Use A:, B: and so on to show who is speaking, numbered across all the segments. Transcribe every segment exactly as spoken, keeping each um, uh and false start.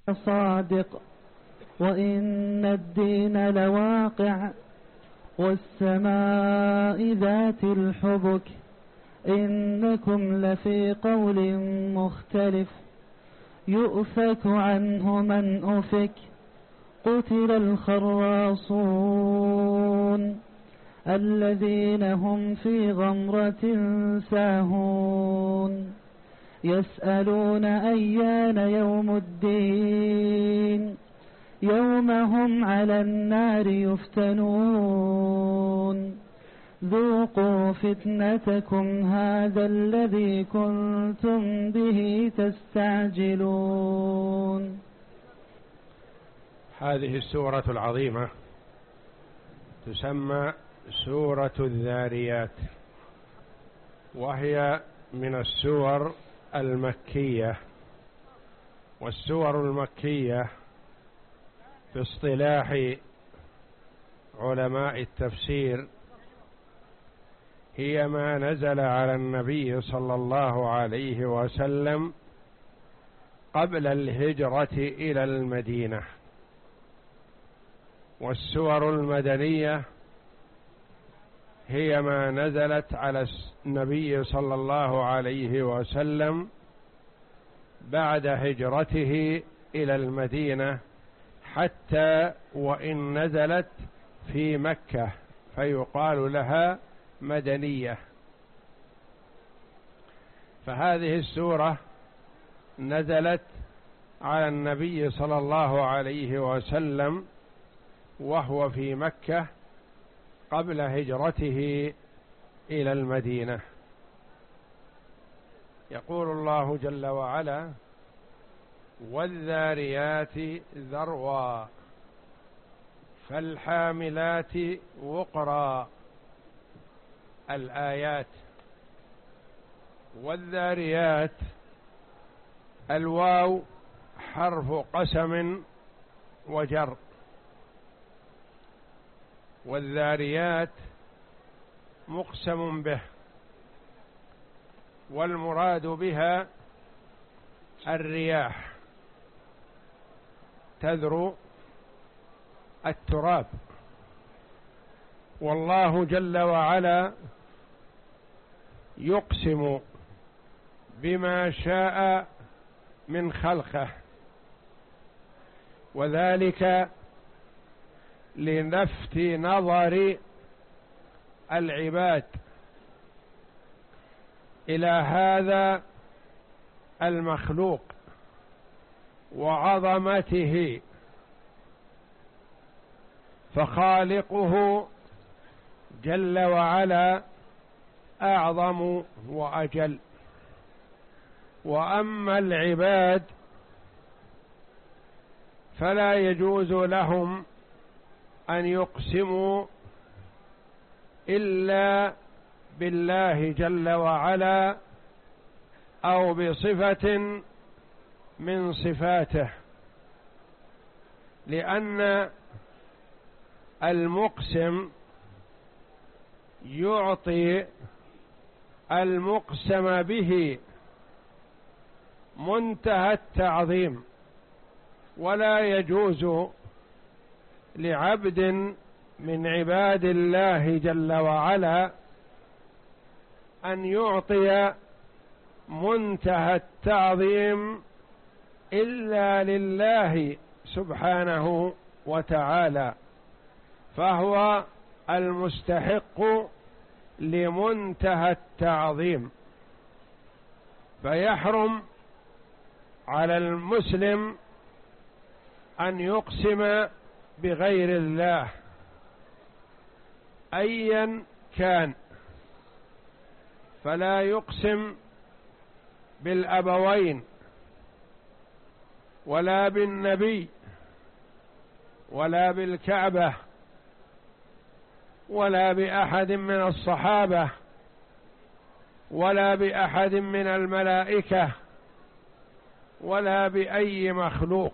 A: صادق وإن الدين لواقع والسماء ذات الحبك إنكم لفي قول مختلف يؤفك عنه من أفك قتل الخراصون الذين هم في غمرة ساهون يسألون أيان يوم الدين يوم هم على النار يفتنون ذوقوا فتنتكم هذا الذي كنتم به تستعجلون.
B: هذه السورة العظيمة تسمى سورة الذاريات، وهي من السور المكية. والسور المكية في اصطلاح علماء التفسير هي ما نزل على النبي صلى الله عليه وسلم قبل الهجرة إلى المدينة. والسور المدنية هي ما نزلت على النبي صلى الله عليه وسلم بعد هجرته إلى المدينة، حتى وإن نزلت في مكة فيقال لها مدنية. فهذه السورة نزلت على النبي صلى الله عليه وسلم وهو في مكة قبل هجرته إلى المدينة. يقول الله جل وعلا: والذاريات ذروا فالحاملات وقرا. الآيات. والذاريات الواو حرف قسم وجر، والذاريات مقسم به، والمراد بها الرياح تذرو التراب. والله جل وعلا يقسم بما شاء من خلقه، وذلك لنفت نظر العباد إلى هذا المخلوق وعظمته، فخالقه جل وعلا أعظم وأجل. وأما العباد فلا يجوز لهم أن يقسموا إلا بالله جل وعلا أو بصفة من صفاته، لأن المقسم يعطي المقسم به منتهى التعظيم، ولا يجوز لعبد من عباد الله جل وعلا أن يعطي منتهى التعظيم إلا لله سبحانه وتعالى، فهو المستحق لمنتهى التعظيم. فيحرم على المسلم أن يقسم بغير الله أيا كان، فلا يقسم بالأبوين ولا بالنبي ولا بالكعبة ولا بأحد من الصحابة ولا بأحد من الملائكة ولا بأي مخلوق.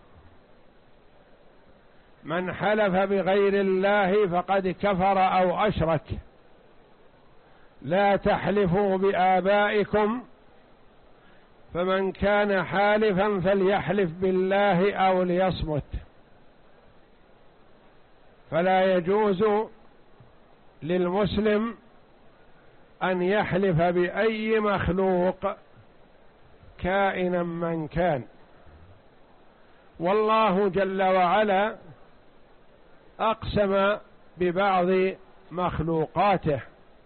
B: من حلف بغير الله فقد كفر أو أشرك. لا تحلفوا بآبائكم فمن كان حالفا فليحلف بالله أو ليصمت. فلا يجوز للمسلم أن يحلف بأي مخلوق كائنا من كان. والله جل وعلا أقسم ببعض مخلوقاته،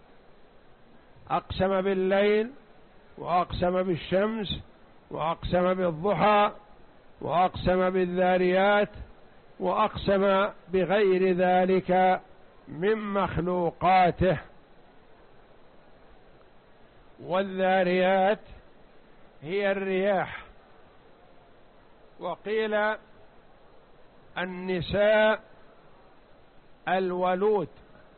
B: أقسم بالليل، وأقسم بالشمس، وأقسم بالضحى، وأقسم بالذاريات، وأقسم بغير ذلك من مخلوقاته. والذاريات هي الرياح، وقيل النساء الولود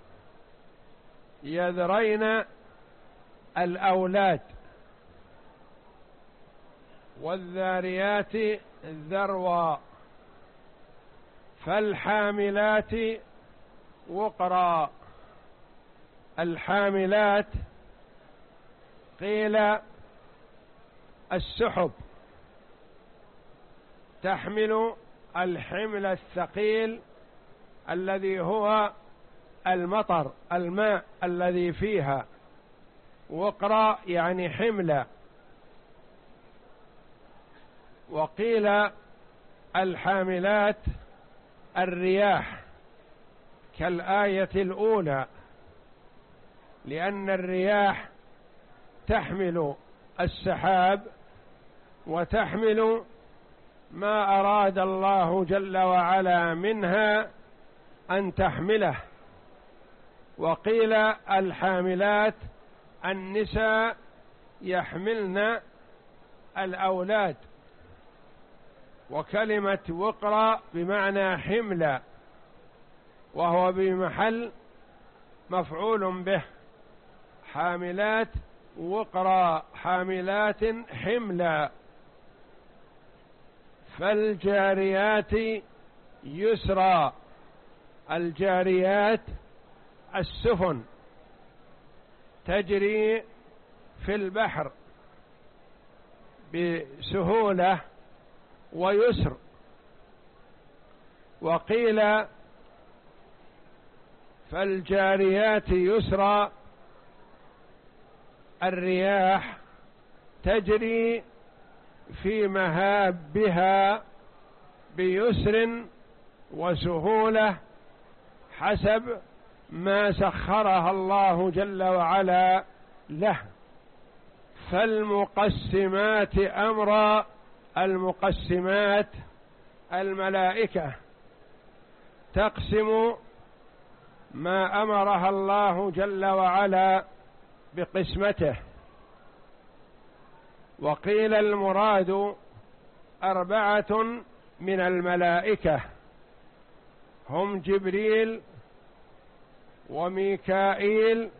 B: يذرين الأولاد. والذاريات ذروا، فالحاملات وقرا. الحاملات قيل السحب، تحمل الحمل الثقيل الذي هو المطر، الماء الذي فيها. وقرا يعني حملة. وقيل الحاملات الرياح كالآية الأولى، لأن الرياح تحمل السحاب وتحمل ما أراد الله جل وعلا منها أن تحمله. وقيل الحاملات النساء يحملن الأولاد. وكلمة وقرا بمعنى حملة، وهو بمحل مفعول به. حاملات وقرا، حاملات حملا. فالجاريات يسرا، الجاريات السفن تجري في البحر بسهولة ويسر. وقيل فالجاريات يسرا، الرياح تجري في مهابها بيسر وسهولة حسب ما سخرها الله جل وعلا له. فالمقسمات أمرا، المقسمات الملائكة تقسم ما أمرها الله جل وعلا بقسمته. وقيل المراد أربعة من الملائكة، هم جبريل وميكائيل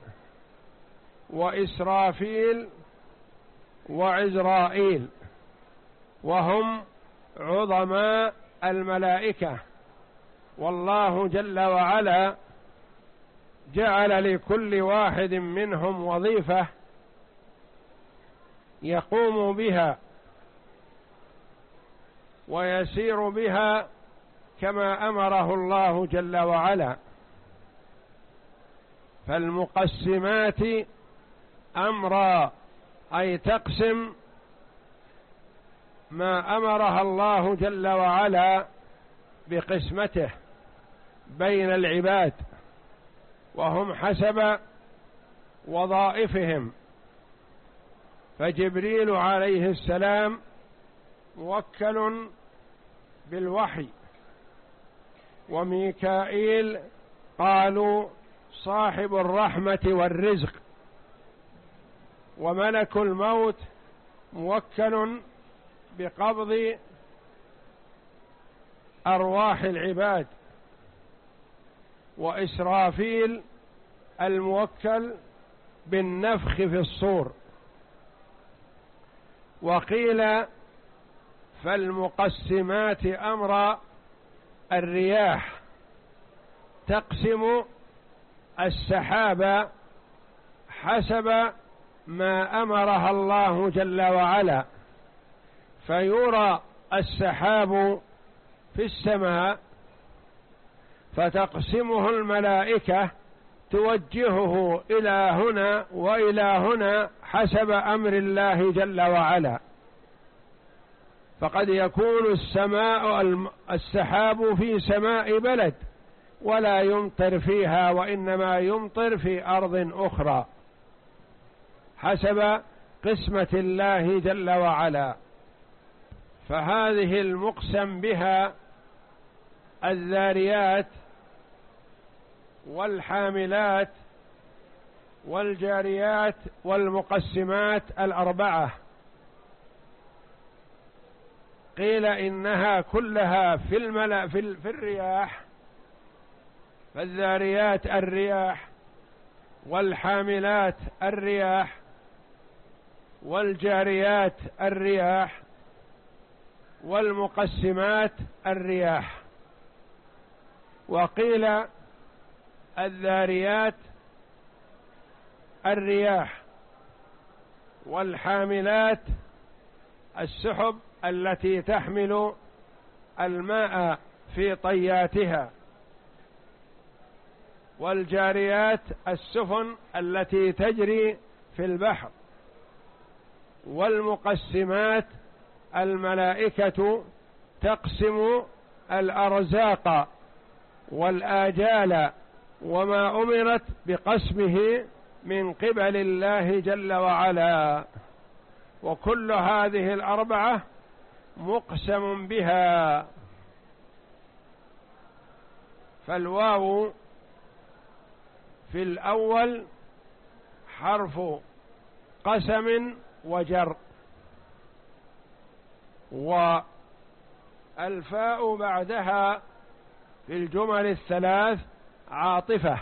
B: وإسرافيل وعزرائيل، وهم عظماء الملائكة. والله جل وعلا جعل لكل واحد منهم وظيفة يقوم بها ويسير بها كما أمره الله جل وعلا. فالمقسمات أمرا، أي تقسم ما أمرها الله جل وعلا بقسمته بين العباد، وهم حسب وظائفهم. فجبريل عليه السلام موكل بالوحي، وميكائيل قالوا صاحب الرحمة والرزق، وملك الموت موكل بقبض أرواح العباد، وإسرافيل الموكل بالنفخ في الصور. وقيل فالمقسمات أمرا، الرياح تقسم السحاب حسب ما أمرها الله جل وعلا. فيرى السحاب في السماء فتقسمه الملائكة توجهه إلى هنا وإلى هنا حسب أمر الله جل وعلا. فقد يكون السماء السحاب في سماء بلد ولا يمطر فيها، وإنما يمطر في أرض أخرى حسب قسمة الله جل وعلا. فهذه المقسم بها الذاريات والحاملات والجاريات والمقسمات الأربعة، قيل إنها كلها في الملأ في, في الرياح، فالذاريات الرياح، والحاملات الرياح، والجاريات الرياح، والمقسمات الرياح. وقيل الذاريات الرياح، والحاملات السحب التي تحمل الماء في طياتها، والجاريات السفن التي تجري في البحر، والمقسمات الملائكة تقسم الأرزاق والآجال وما أمرت بقسمه من قبل الله جل وعلا. وكل هذه الأربعة مقسم بها. فالواو في الأول حرف قسم وجر، والفاء بعدها في الجمل الثلاث عاطفة،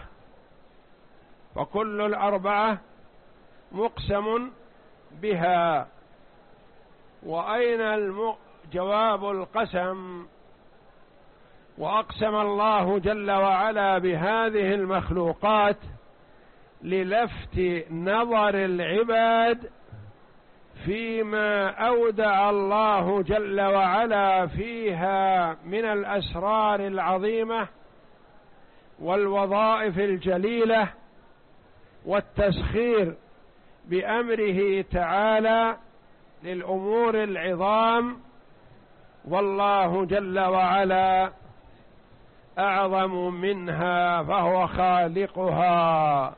B: وكل الأربعة مقسم بها. وأين جواب القسم؟ وأقسم الله جل وعلا بهذه المخلوقات للفت نظر العباد فيما أودع الله جل وعلا فيها من الأسرار العظيمة والوظائف الجليلة والتسخير بأمره تعالى للأمور العظام. والله جل وعلا أعظم منها فهو خالقها.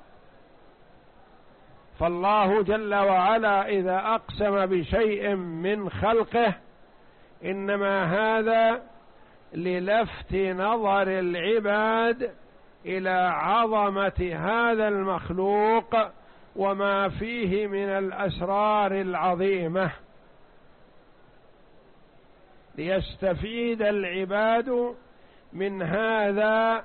B: فالله جل وعلا إذا أقسم بشيء من خلقه إنما هذا للفت نظر العباد إلى عظمة هذا المخلوق وما فيه من الأسرار العظيمة، ليستفيد العباد من هذا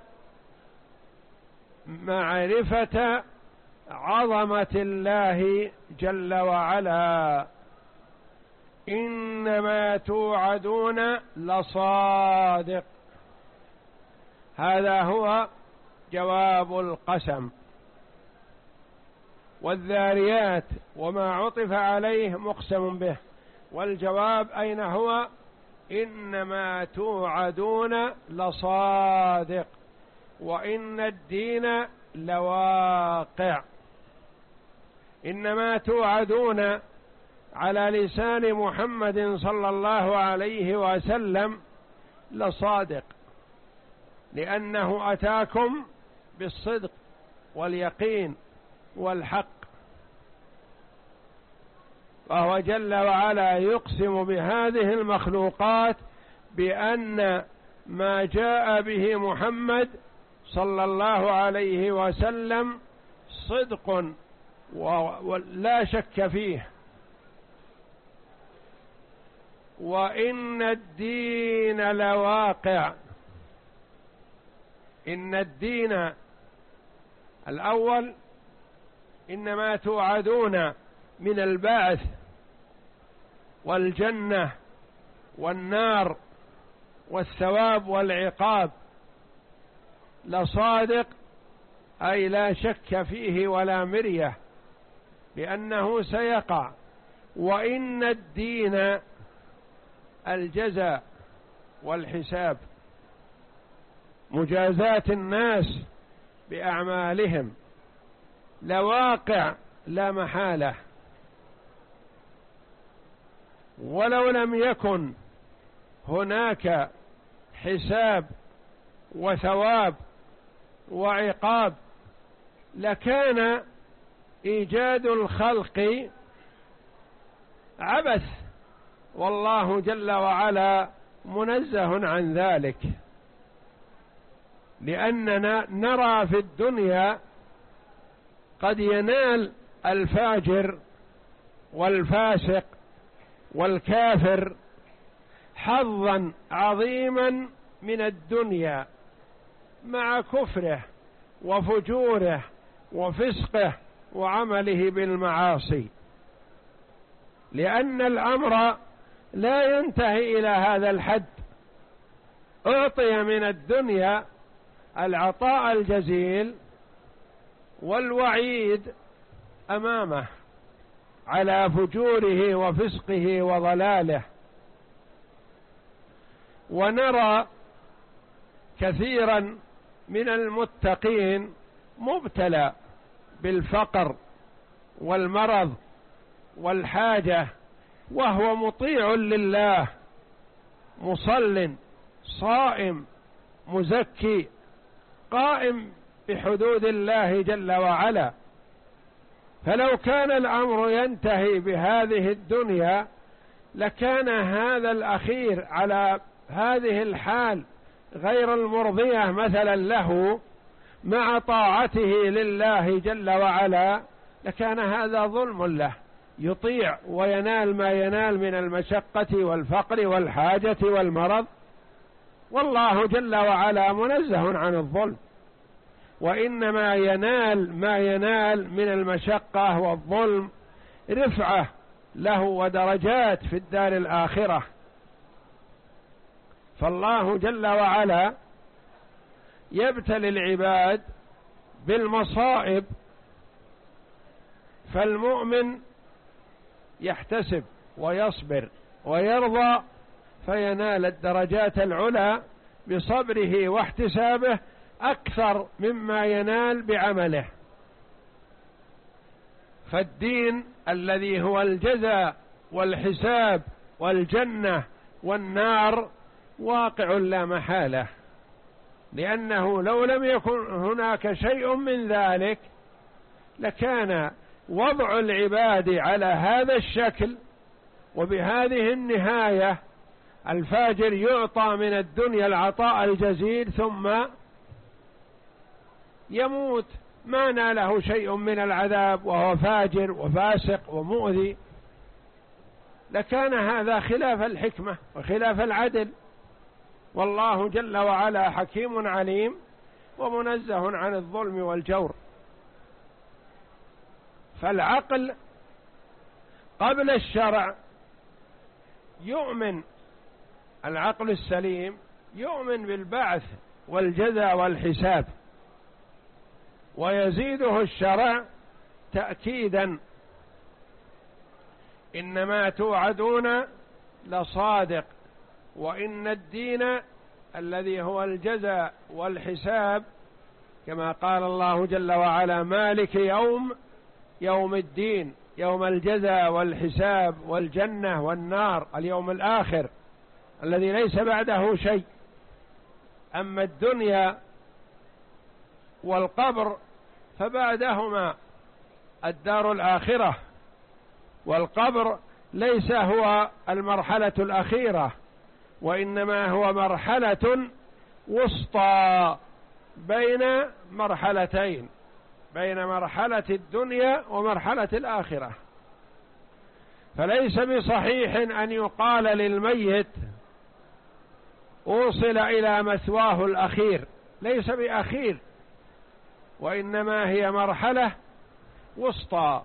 B: معرفة عظمة الله جل وعلا. إنما توعدون لصادق، هذا هو جواب القسم. والذاريات وما عطف عليه مقسم به، والجواب أين هو؟ إنما توعدون لصادق وإن الدين لواقع. إنما توعدون على لسان محمد صلى الله عليه وسلم لصادق، لأنه أتاكم بالصدق واليقين والحق. وهو جل وعلا يقسم بهذه المخلوقات بأن ما جاء به محمد صلى الله عليه وسلم صدق ولا شك فيه، وإن الدين لواقع. إن الدين الأول إنما توعدون من البعث والجنة والنار والثواب والعقاب لصادق، أي لا شك فيه ولا مرية بأنه سيقع. وإن الدين الجزاء والحساب، مجازاة الناس بأعمالهم لواقع لا محالة. ولو لم يكن هناك حساب وثواب وعقاب لكان إيجاد الخلق عبث، والله جل وعلا منزه عن ذلك، لأننا نرى في الدنيا قد ينال الفاجر والفاسق والكافر حظا عظيما من الدنيا مع كفره وفجوره وفسقه وعمله بالمعاصي، لأن الأمر لا ينتهي إلى هذا الحد. أعطي من الدنيا العطاء الجزيل والوعيد أمامه على فجوره وفسقه وضلاله. ونرى كثيرا من المتقين مبتلى بالفقر والمرض والحاجة وهو مطيع لله، مصل صائم مزكي قائم بحدود الله جل وعلا. فلو كان الأمر ينتهي بهذه الدنيا لكان هذا الأخير على هذه الحال غير المرضية مثلا له مع طاعته لله جل وعلا، لكان هذا ظلم له، يطيع وينال ما ينال من المشقة والفقر والحاجة والمرض، والله جل وعلا منزه عن الظلم، وإنما ينال ما ينال من المشقة والظلم رفعة له ودرجات في الدار الآخرة. فالله جل وعلا يبتلي العباد بالمصائب، فالمؤمن يحتسب ويصبر ويرضى فينال الدرجات العلى بصبره واحتسابه أكثر مما ينال بعمله. فالدين الذي هو الجزاء والحساب والجنة والنار واقع لا محالة، لأنه لو لم يكن هناك شيء من ذلك لكان وضع العباد على هذا الشكل وبهذه النهاية. الفاجر يعطى من الدنيا العطاء الجزيل ثم يموت ما ناله شيء من العذاب وهو فاجر وفاسق ومؤذي، لكان هذا خلاف الحكمة وخلاف العدل، والله جل وعلا حكيم عليم ومنزه عن الظلم والجور. فالعقل قبل الشرع يؤمن، العقل السليم يؤمن بالبعث والجزاء والحساب، ويزيده الشرع تأكيدا: إنما توعدون لصادق، وإن الدين الذي هو الجزاء والحساب كما قال الله جل وعلا: مالك يوم يوم الدين، يوم الجزاء والحساب والجنة والنار، اليوم الآخر الذي ليس بعده شيء. أما الدنيا والقبر فبعدهما الدار الآخرة، والقبر ليس هو المرحلة الأخيرة، وإنما هو مرحلة وسطى بين مرحلتين، بين مرحلة الدنيا ومرحلة الآخرة. فليس بصحيح أن يقال للميت أوصل إلى مثواه الأخير، ليس بأخير، وإنما هي مرحلة وسطى.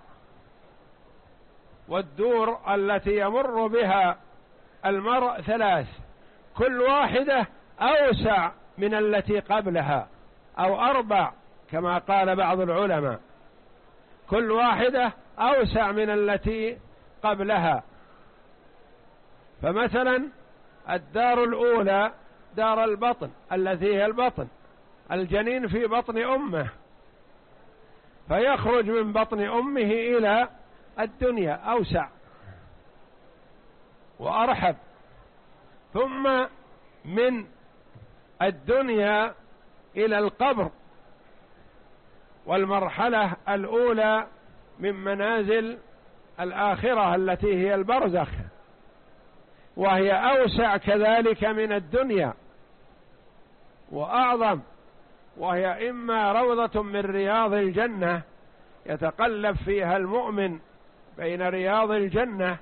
B: والدور التي يمر بها المرء ثلاث، كل واحدة أوسع من التي قبلها، أو أربع كما قال بعض العلماء، كل واحدة أوسع من التي قبلها. فمثلا الدار الأولى دار البطن التي هي البطن، الجنين في بطن أمه، فيخرج من بطن أمه إلى الدنيا أوسع وأرحب، ثم من الدنيا إلى القبر، والمرحلة الأولى من منازل الآخرة التي هي البرزخ، وهي أوسع كذلك من الدنيا وأعظم، وهي إما روضة من رياض الجنة يتقلب فيها المؤمن بين رياض الجنة،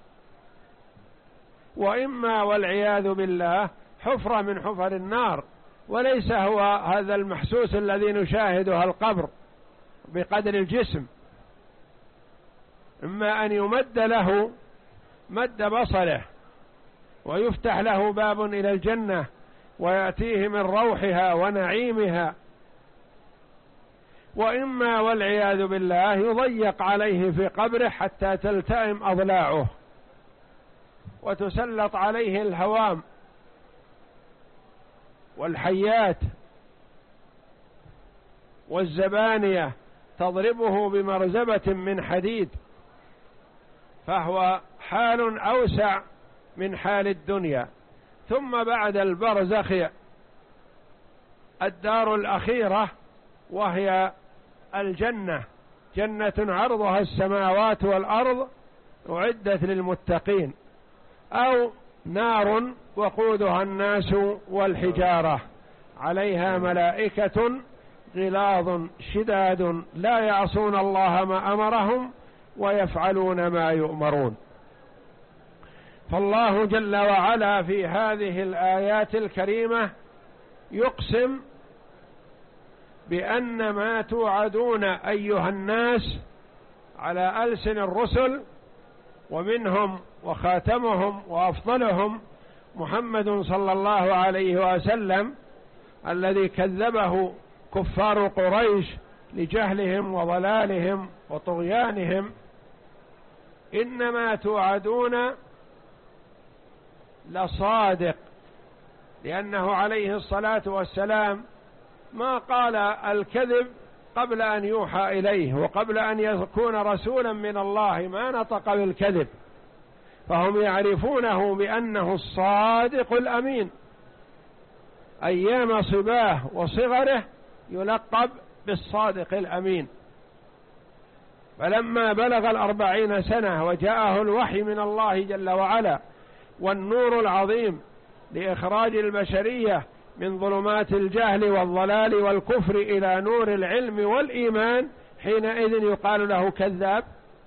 B: وإما والعياذ بالله حفرة من حفر النار، وليس هو هذا المحسوس الذي نشاهده القبر بقدر الجسم، إما أن يمد له مد بصره ويفتح له باب إلى الجنة ويأتيه من روحها ونعيمها، وإما والعياذ بالله يضيق عليه في قبره حتى تلتئم أضلاعه وتسلط عليه الهوام والحيات والزبانية تضربه بمرزبة من حديد، فهو حال أوسع من حال الدنيا. ثم بعد البرزخ الدار الأخيرة وهي الجنة، جنة عرضها السماوات والأرض أعدت للمتقين، أو نار وقودها الناس والحجارة عليها ملائكة غلاظ شداد لا يعصون الله ما أمرهم ويفعلون ما يؤمرون. فالله جل وعلا في هذه الآيات الكريمة يقسم بأن ما توعدون أيها الناس على ألسن الرسل، ومنهم وخاتمهم وأفضلهم محمد صلى الله عليه وسلم الذي كذبه كفار قريش لجهلهم وضلالهم وطغيانهم، إنما توعدون لصادق، لأنه عليه الصلاة والسلام ما قال الكذب قبل أن يوحى إليه وقبل أن يكون رسولا من الله، ما نطق بالكذب، فهم يعرفونه بأنه الصادق الأمين. أيام صباه وصغره يلقب بالصادق الأمين، فلما بلغ الأربعين سنة وجاءه الوحي من الله جل وعلا والنور العظيم لإخراج البشرية من ظلمات الجهل والضلال والكفر إلى نور العلم والإيمان، حينئذ يقال له كذاب.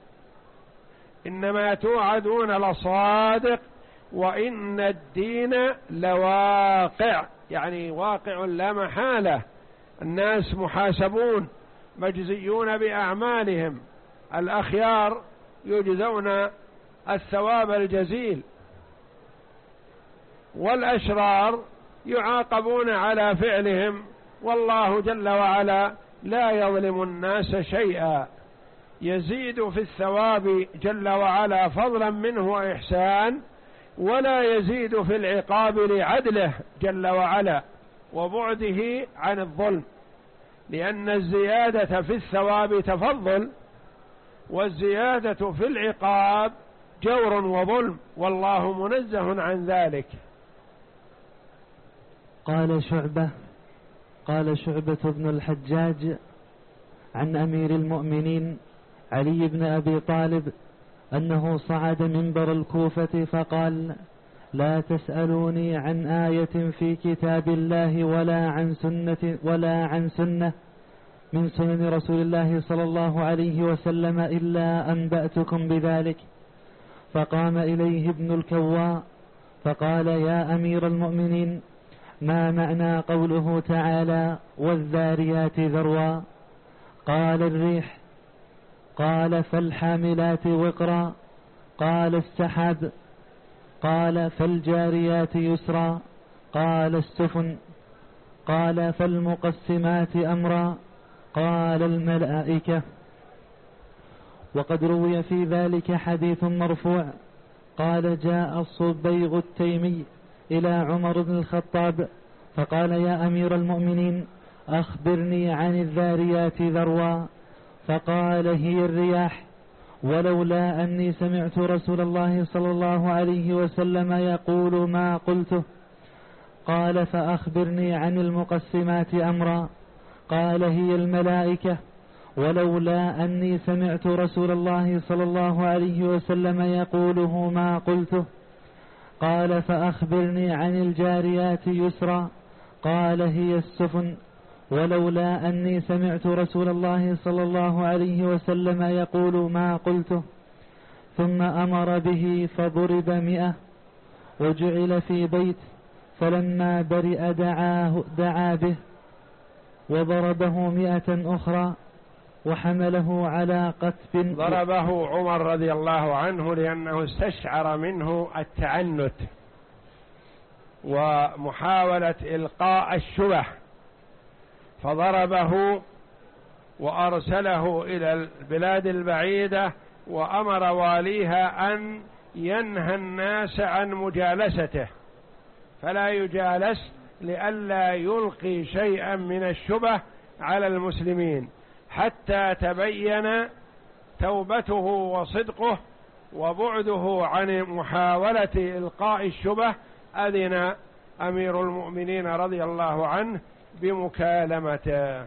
B: إنما توعدون لصادق وإن الدين لواقع، يعني واقع لا محالة، الناس محاسبون مجزيون بأعمالهم، الأخيار يجزون الثواب الجزيل، والأشرار يعاقبون على فعلهم، والله جل وعلا لا يظلم الناس شيئا، يزيد في الثواب جل وعلا فضلا منه وإحسان، ولا يزيد في العقاب لعدله جل وعلا وبعده عن الظلم، لأن الزيادة في الثواب تفضل، والزيادة في العقاب جور وظلم، والله منزه عن ذلك.
A: قال شعبة قال شعبة بن الحجاج عن أمير المؤمنين علي بن أبي طالب أنه صعد منبر الكوفة فقال: لا تسألوني عن آية في كتاب الله ولا عن سنة ولا عن سنة من سنن رسول الله صلى الله عليه وسلم إلا أنبأتكم بذلك. فقام إليه ابن الكواء فقال: يا أمير المؤمنين، ما معنى قوله تعالى والذاريات ذروا؟ قال: الريح. قال: فالحاملات وقرا؟ قال: السحاب. قال: فالجاريات يسرا؟ قال: السفن. قال: فالمقسمات أمرا؟ قال: الملائكة. وقد روي في ذلك حديث مرفوع. قال: جاء الصبيغ التيمي إلى عمر بن الخطاب فقال: يا أمير المؤمنين، أخبرني عن الذاريات ذروا. فقال: هي الرياح، ولولا أني سمعت رسول الله صلى الله عليه وسلم يقول ما قلته. قال: فأخبرني عن المقسمات أمرا. قال: هي الملائكة، ولولا أني سمعت رسول الله صلى الله عليه وسلم يقوله ما قلته. قال: فأخبرني عن الجاريات يسرا. قال: هي السفن، ولولا أني سمعت رسول الله صلى الله عليه وسلم يقول ما قلته. ثم أمر به فضرب مئة وجعل في بيت، فلما برئ دعاه دعا به وضربه مئة أخرى وحمله على قتب.
B: ضربه عمر رضي الله عنه لأنه استشعر منه التعنت ومحاولة إلقاء الشبه، فضربه وأرسله إلى البلاد البعيدة، وأمر واليها أن ينهى الناس عن مجالسته، فلا يجالس لئلا يلقي شيئا من الشبه على المسلمين، حتى تبين توبته وصدقه وبعده عن محاولة إلقاء الشبه. أذن أمير المؤمنين رضي الله عنه بمكالمته.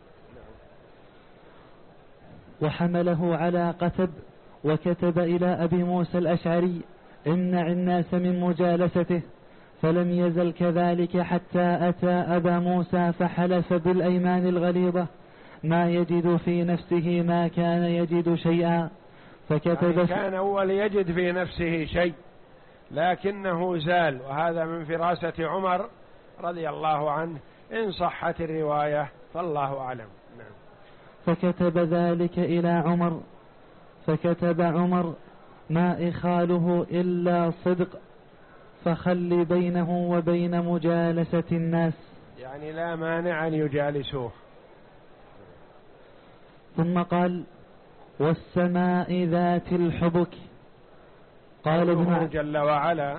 A: وحمله على قتب، وكتب إلى أبي موسى الأشعري: امنع الناس من مجالسته. فلم يزل كذلك حتى أتى أبا موسى فحلف بالأيمان الغليظة ما يجد في نفسه ما كان يجد شيئا. فكتب
B: يعني كان أول يجد في نفسه شيء لكنه زال، وهذا من فراسة عمر رضي الله عنه إن صحت الرواية، فالله أعلم. نعم.
A: فكتب ذلك إلى عمر، فكتب عمر: ما إخاله إلا صدق، فخل بينه وبين مجالسة الناس.
B: يعني لا مانع أن يجالسوه.
A: ثم قال: والسماء ذات الحبك. قال ابن
B: جل وعلا: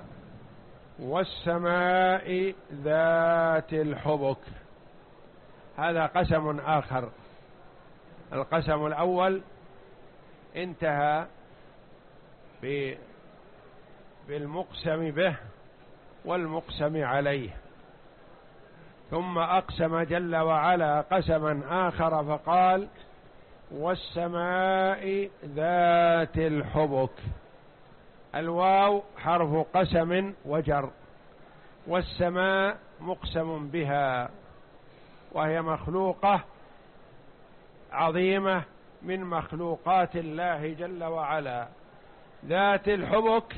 B: والسماء ذات الحبك، هذا قسم آخر. القسم الأول انتهى بالمقسم به والمقسم عليه، ثم أقسم جل وعلا قسما آخر فقال: والسماء ذات الحبك. الواو حرف قسم وجر، والسماء مقسم بها، وهي مخلوقة عظيمة من مخلوقات الله جل وعلا. ذات الحبك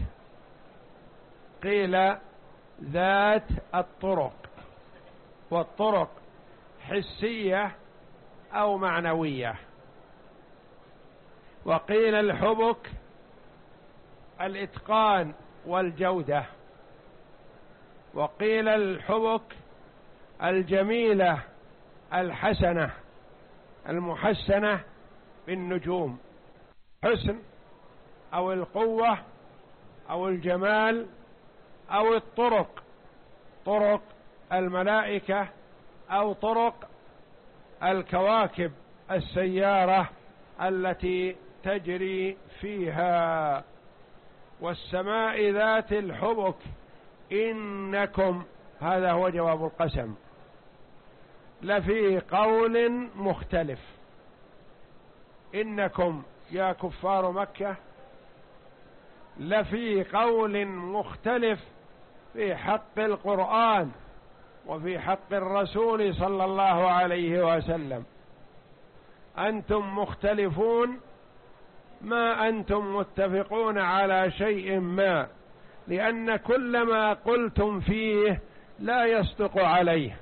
B: قيل ذات الطرق، والطرق حسية أو معنوية، وقيل الحبك الإتقان والجودة، وقيل الحبك الجميلة الحسنة المحسنة بالنجوم، حسن أو القوة أو الجمال أو الطرق، طرق الملائكة أو طرق الكواكب السيارة التي تجري فيها. والسماء ذات الحبك إنكم، هذا هو جواب القسم، لفي قول مختلف. إنكم يا كفار مكة لفي قول مختلف في حق القرآن وفي حق الرسول صلى الله عليه وسلم. أنتم مختلفون، ما أنتم متفقون على شيء ما، لأن كل ما قلتم فيه لا يصدق عليه.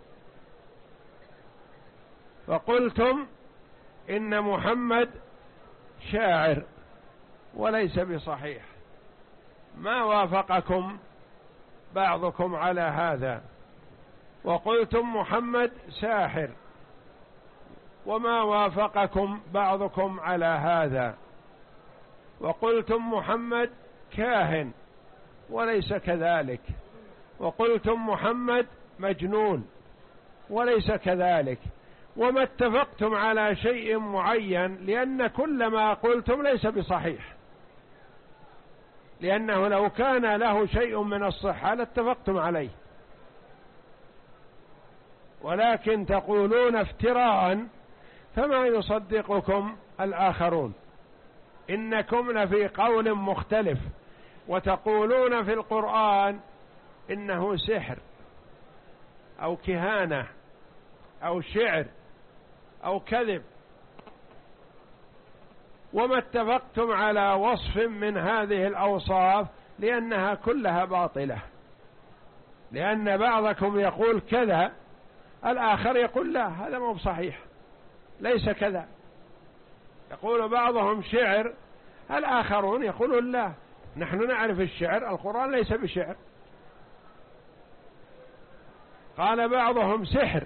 B: فقلتم إن محمد شاعر وليس بصحيح، ما وافقكم بعضكم على هذا. وقلتم محمد ساحر وما وافقكم بعضكم على هذا. وقلتم محمد كاهن وليس كذلك. وقلتم محمد مجنون وليس كذلك، وما اتفقتم على شيء معين، لأن كل ما قلتم ليس بصحيح، لأنه لو كان له شيء من الصحة لاتفقتم عليه، ولكن تقولون افتراء فما يصدقكم الآخرون، إنكم لفي قول مختلف، وتقولون في القرآن إنه سحر أو كهانة أو شعر أو كذب، وما اتفقتم على وصف من هذه الأوصاف لأنها كلها باطلة، لأن بعضكم يقول كذا الآخر يقول لا هذا مو بصحيح ليس كذا، يقول بعضهم شعر الآخرون يقولون لا نحن نعرف الشعر، القرآن ليس بشعر. قال بعضهم سحر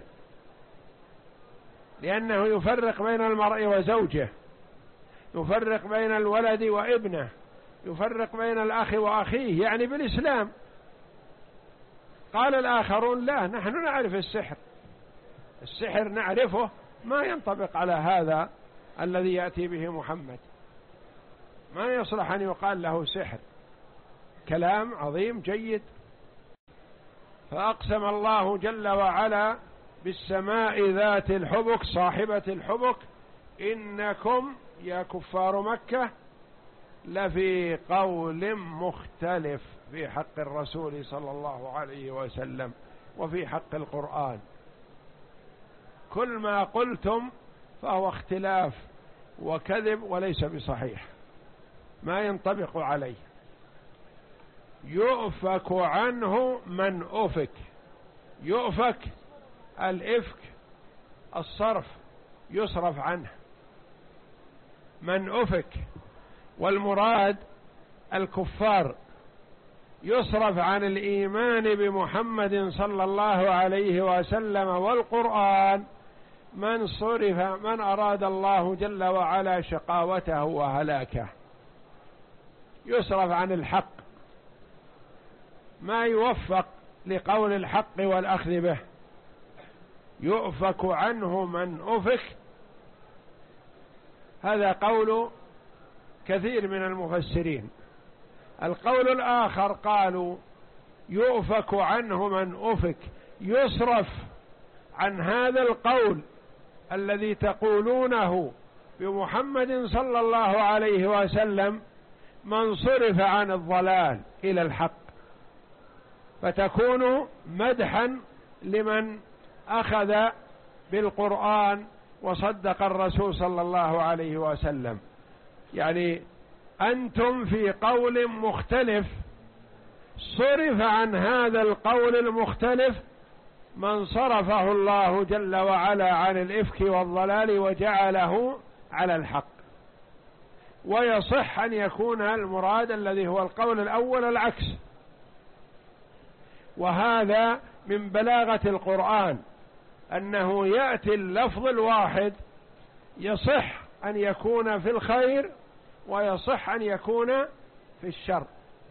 B: لأنه يفرق بين المرء وزوجه، يفرق بين الولد وابنه، يفرق بين الأخ وأخيه، يعني بالإسلام. قال الآخرون لا نحن نعرف السحر، السحر نعرفه ما ينطبق على هذا الذي يأتي به محمد، ما يصلح أن يقال له سحر. كلام عظيم جيد. فأقسم الله جل وعلا بالسماء ذات الحبك صاحبة الحبك إنكم يا كفار مكة لفي قول مختلف في حق الرسول صلى الله عليه وسلم وفي حق القرآن. كل ما قلتم فهو اختلاف وكذب وليس بصحيح، ما ينطبق عليه. يؤفك عنه من أفك، يؤفك الإفك الصرف يصرف عنه، من أفك، والمراد الكفار، يصرف عن الإيمان بمحمد صلى الله عليه وسلم والقرآن من صرف، من أراد الله جل وعلا شقاوته وهلاكه، يصرف عن الحق، ما يوفق لقول الحق والأخذ به. يؤفك عنه من أفك، هذا قول كثير من المفسرين. القول الآخر قالوا يؤفك عنه من أفك، يصرف عن هذا القول الذي تقولونه بمحمد صلى الله عليه وسلم من صرف عن الضلال إلى الحق، فتكون مدحا لمن أخذ بالقرآن وصدق الرسول صلى الله عليه وسلم. يعني أنتم في قول مختلف، صرف عن هذا القول المختلف من صرفه الله جل وعلا عن الإفك والضلال وجعله على الحق. ويصح أن يكون المراد الذي هو القول الأول العكس، وهذا من بلاغة القرآن أنه يأتي اللفظ الواحد يصح أن يكون في الخير ويصح أن يكون في الشر.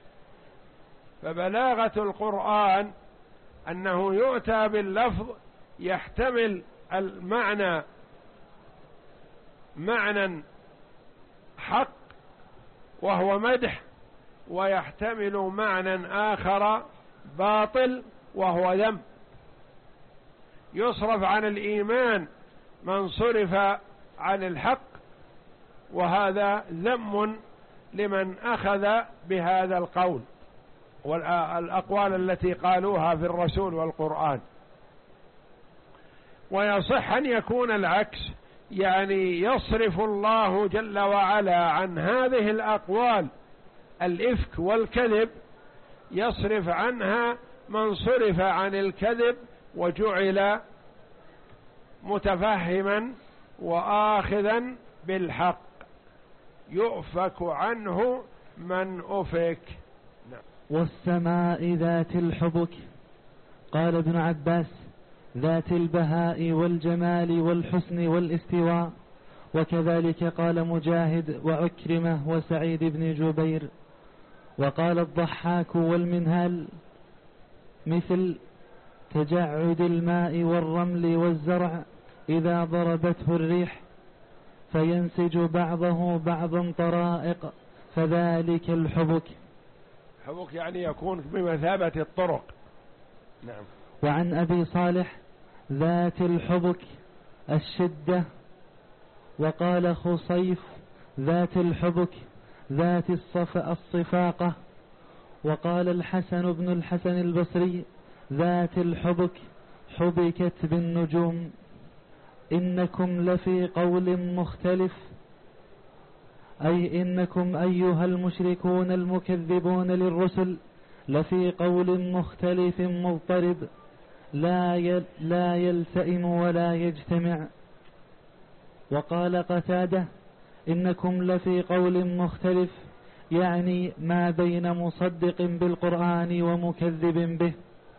B: فبلاغة القرآن أنه يؤتى باللفظ يحتمل المعنى معنى حق وهو مدح، ويحتمل معنى آخر باطل وهو ذم. يصرف عن الإيمان من صرف عن الحق، وهذا ذم لمن أخذ بهذا القول والأقوال التي قالوها في الرسول والقرآن. ويصح أن يكون العكس، يعني يصرف الله جل وعلا عن هذه الأقوال الإفك والكذب، يصرف عنها من صرف عن الكذب وجعل متفهما وآخذا بالحق. يؤفك عنه من أفك. نعم.
A: والسماء ذات الحبك. قال ابن عباس ذات البهاء والجمال والحسن والاستواء، وكذلك قال مجاهد وعكرمة وسعيد بن جبير. وقال الضحاك والمنهل مثل تجعد الماء والرمل والزرع إذا ضربته الريح فينسج بعضه بعضا طرائق، فذلك الحبك.
B: حبك يعني يكون بمثابة الطرق. نعم.
A: وعن أبي صالح ذات الحبك الشدة. وقال خصيف ذات الحبك ذات الصف الصفاقة. وقال الحسن بن الحسن البصري ذات الحبك حبكت بالنجوم. إنكم لفي قول مختلف، أي إنكم أيها المشركون المكذبون للرسل لفي قول مختلف مضطرب لا لا يلتئم ولا يجتمع. وقال قتادة إنكم لفي قول مختلف، يعني ما بين مصدق بالقرآن ومكذب به.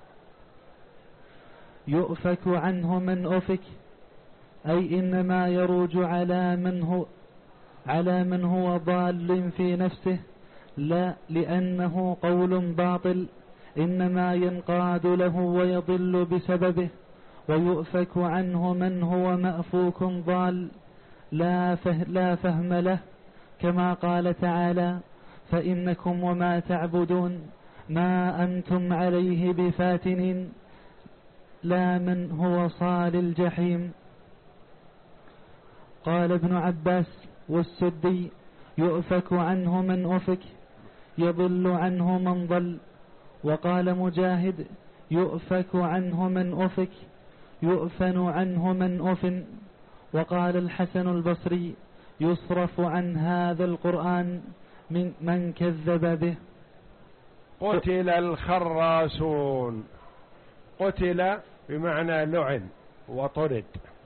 A: يؤفك عنه من أفك، أي إنما يروج على من هو على من هو ضال في نفسه، لا لأنه قول باطل، إنما ينقاد له ويضل بسببه. ويؤفك عنه من هو مأفوك ضال لا, فه لا فهم له، كما قال تعالى فإنكم وما تعبدون ما أنتم عليه بفاتنين لا من هو صال الجحيم. قال ابن عباس والسدي يؤفك عنه من أفك، يضل عنه من ضل. وقال مجاهد يؤفك عنه من أفك، يؤفن عنه من أفن. وقال الحسن البصري يصرف عن هذا القرآن من, من كذب به.
B: قتل الخراسون. قتل بمعنى لعن وطرد،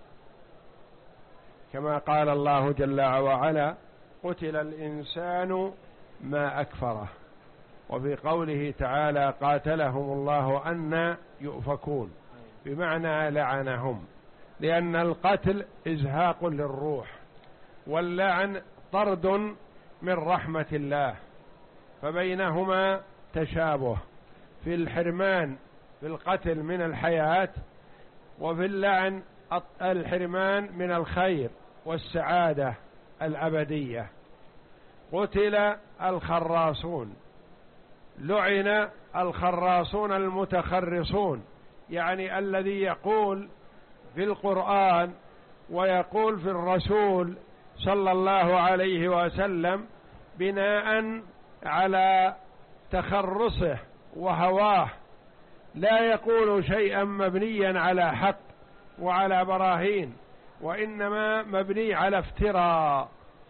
B: كما قال الله جل وعلا قتل الإنسان ما أكفره، وفي قوله تعالى قاتلهم الله أن يؤفكون، بمعنى لعنهم، لأن القتل إزهاق للروح واللعن طرد من رحمة الله، فبينهما تشابه في الحرمان في القتل من الحياة، وفي اللعن الحرمان من الخير والسعادة الأبدية. قتل الخراصون، لعن الخراصون المتخرصون، يعني الذي يقول في القرآن ويقول في الرسول صلى الله عليه وسلم بناء على تخرصه وهواه، لا يقول شيئا مبنيا على حق وعلى براهين، وإنما مبني على افتراء.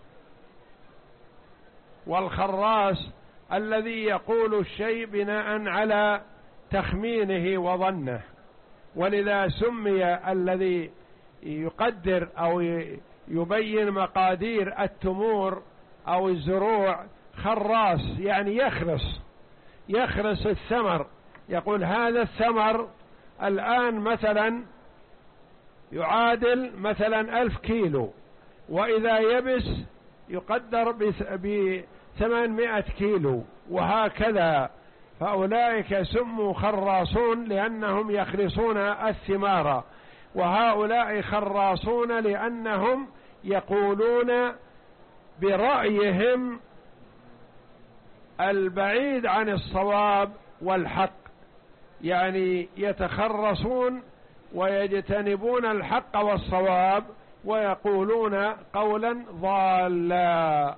B: والخراس الذي يقول الشيء بناء على تخمينه وظنه، ولذا سمي الذي يقدر أو يبين مقادير التمور أو الزروع خراس، يعني يخرس يخرس الثمر، يقول هذا الثمر الآن مثلا يعادل مثلا ألف كيلو، وإذا يبس يقدر بثمانمائة كيلو، وهكذا. فأولئك سموا خراصون لأنهم يخرصون الثمار، وهؤلاء خراصون لأنهم يقولون برأيهم البعيد عن الصواب والحق، يعني يتخرصون ويجتنبون الحق والصواب ويقولون قولا ضالا،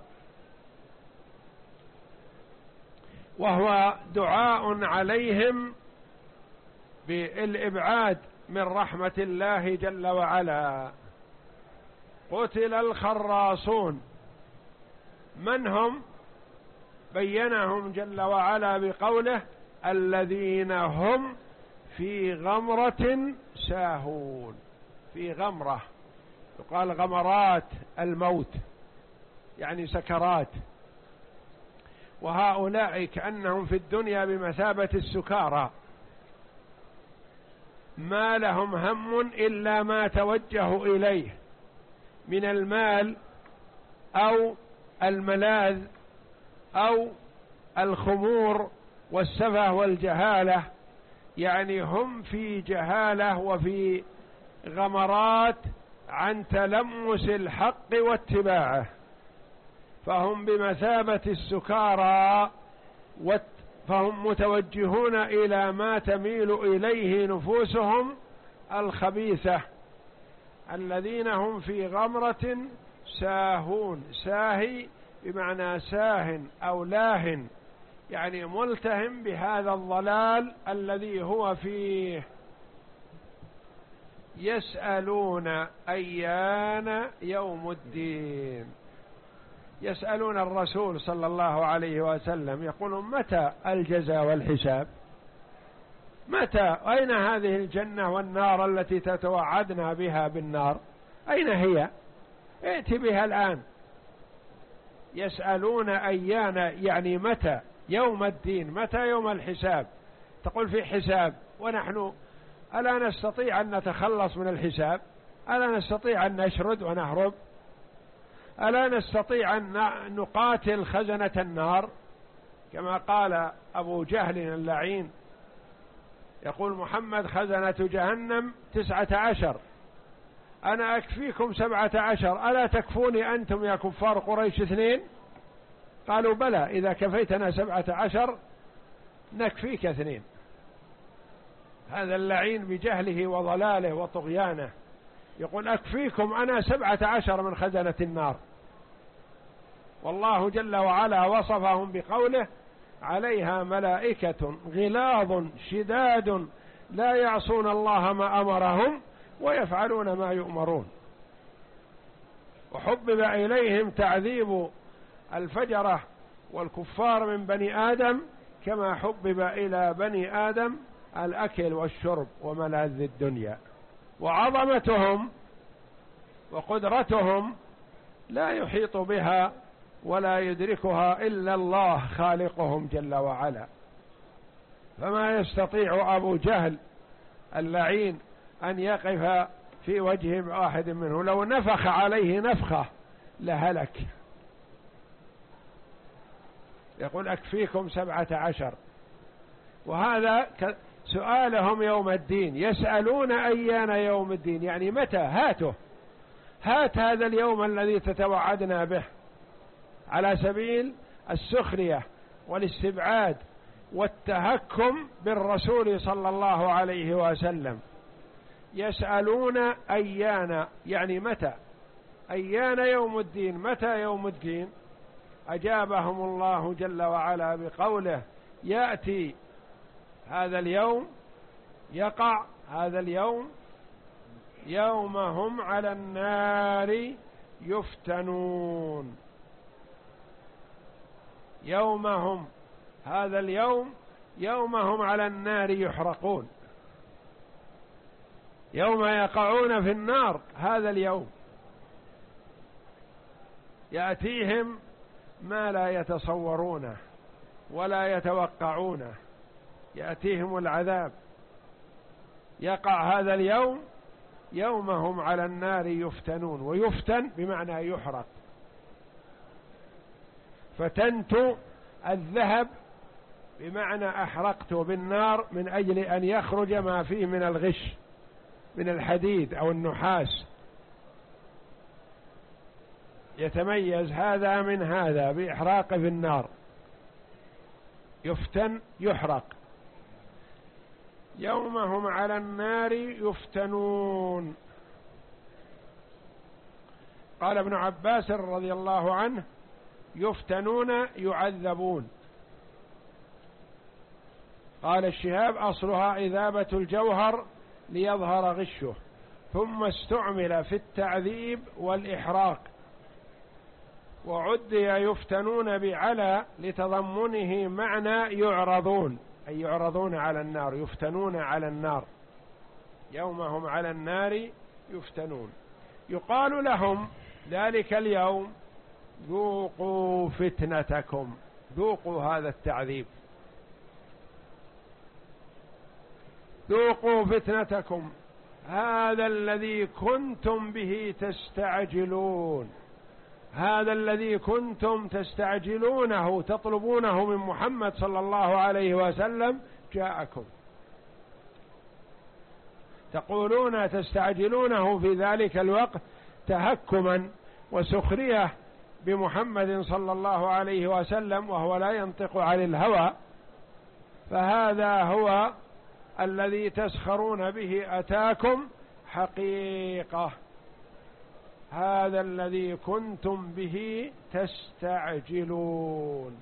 B: وهو دعاء عليهم بالإبعاد من رحمة الله جل وعلا. قتل الخراصون، من هم؟ بينهم جل وعلا بقوله الذين هم في غمرة ساهون. في غمرة، يقال غمرات الموت، يعني سكرات، وهؤلاء كأنهم في الدنيا بمثابة السكارى، ما لهم هم إلا ما توجهوا إليه من المال أو الملاذ أو الخمور والسفه والجهالة، يعني هم في جهالة وفي غمرات عن تلمس الحق واتباعه، فهم بمثابة السكارى، فهم متوجهون إلى ما تميل إليه نفوسهم الخبيثة، الذين هم في غمرة ساهون. ساهي بمعنى ساه أو لاه، يعني ملتهم بهذا الضلال الذي هو فيه. يسألون أيان يوم الدين، يسألون الرسول صلى الله عليه وسلم، يقولون متى الجزاء والحساب؟ متى؟ أين هذه الجنة والنار التي تتوعدنا بها بالنار؟ أين هي؟ ائت بها الآن. يسألون أيان يعني متى يوم الدين، متى يوم الحساب؟ تقول في حساب، ونحن ألا نستطيع أن نتخلص من الحساب؟ ألا نستطيع أن نشرد ونهرب؟ ألا نستطيع أن نقاتل خزنة النار؟ كما قال أبو جهل اللعين، يقول محمد خزنة جهنم تسعة عشر، أنا أكفيكم سبعة عشر، ألا تكفوني أنتم يا كفار قريش اثنين؟ قالوا بلى، إذا كفيتنا سبعة عشر نكفيك اثنين. هذا اللعين بجهله وضلاله وطغيانه يقول أكفيكم أنا سبعة عشر من خزنة النار. والله جل وعلا وصفهم بقوله عليها ملائكة غلاظ شداد لا يعصون الله ما أمرهم ويفعلون ما يؤمرون. وحبب إليهم تعذيب الفجرة والكفار من بني آدم كما حبب إلى بني آدم الأكل والشرب وملاذ الدنيا. وعظمتهم وقدرتهم لا يحيط بها ولا يدركها إلا الله خالقهم جل وعلا. فما يستطيع أبو جهل اللعين أن يقف في وجه واحد منه، لو نفخ عليه نفخة لهلك. يقول أكفيكم سبعة عشر. وهذا سؤالهم يوم الدين، يسألون أيان يوم الدين، يعني متى؟ هاته، هات هذا اليوم الذي تتوعدنا به، على سبيل السخرية والاستبعاد والتهكم بالرسول صلى الله عليه وسلم. يسألون أيان يعني متى، أيان يوم الدين، متى يوم الدين؟ أجابهم الله جل وعلا بقوله يأتي هذا اليوم، يقع هذا اليوم، يوم هم على النار يفتنون. يوم هم، هذا اليوم يوم هم على النار يحرقون، يوم يقعون في النار، هذا اليوم يأتيهم ما لا يتصورونه ولا يتوقعونه، يأتيهم العذاب. يقع هذا اليوم يوم هم على النار يفتنون، ويفتن بمعنى يحرق. فتنت الذهب بمعنى أحرقت بالنار من أجل أن يخرج ما فيه من الغش من الحديد أو النحاس، يتميز هذا من هذا بإحراق في النار. يفتن يحرق. يوم هم على النار يفتنون. قال ابن عباس رضي الله عنه يفتنون يعذبون. قال الشهاب أصلها إذابة الجوهر ليظهر غشه، ثم استعمل في التعذيب والإحراق، وعدي يفتنون بعلى لتضمنه معنى يعرضون، أي يعرضون على النار، يفتنون على النار. يوم هم على النار يفتنون. يقال لهم ذلك اليوم ذوقوا فتنتكم، ذوقوا هذا التعذيب، ذوقوا فتنتكم، هذا الذي كنتم به تستعجلون، هذا الذي كنتم تستعجلونه تطلبونه من محمد صلى الله عليه وسلم جاءكم. تقولون تستعجلونه في ذلك الوقت تهكما وسخرية بمحمد صلى الله عليه وسلم وهو لا ينطق عن الهوى، فهذا هو الذي تسخرون به أتاكم حقيقة، هذا الذي كنتم به تستعجلون.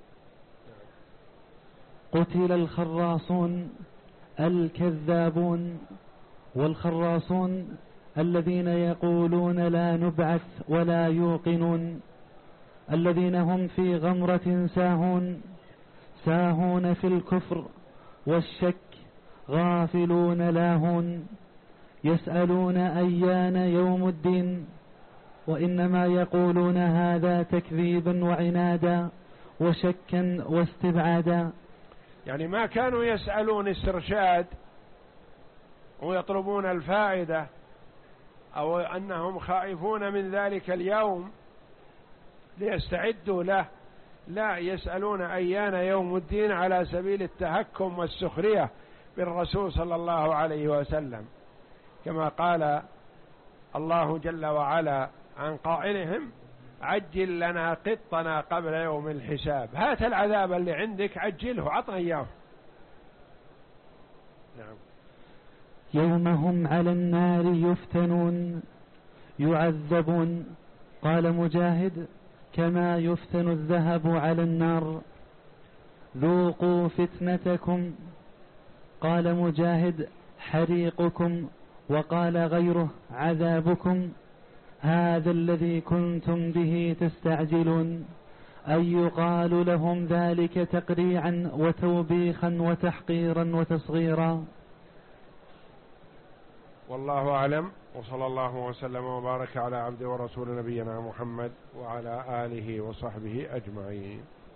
A: قتل الخراصون الكذابون، والخراصون الذين يقولون لا نبعث ولا يوقنون، الذين هم في غمرة ساهون، ساهون في الكفر والشك، غافلون لاهون، يسألون أيان يوم الدين، وإنما يقولون هذا تكذيبا وعنادا وشكا واستبعادا.
B: يعني ما كانوا يسألون استرشاد ويطلبون الفائدة أو أنهم خائفون من ذلك اليوم ليستعدوا له، لا، يسألون أيان يوم الدين على سبيل التهكم والسخرية بالرسول صلى الله عليه وسلم، كما قال الله جل وعلا عن قائلهم عجل لنا قطنا قبل يوم الحساب، هات العذاب اللي عندك عجله عطنا إياه. نعم.
A: يوم هم على النار يفتنون يعذبون، قال مجاهد كما يفتن الذهب على النار. ذوقوا فتنتكم، قال مجاهد حريقكم، وقال غيره عذابكم، هذا الذي كنتم به تستعجلون، أي يقال لهم ذلك تقريعا وتوبيخا وتحقيرا وتصغيرا.
B: والله أعلم، وصلى الله وسلم وبارك على عبد ورسول نبينا محمد وعلى آله وصحبه أجمعين.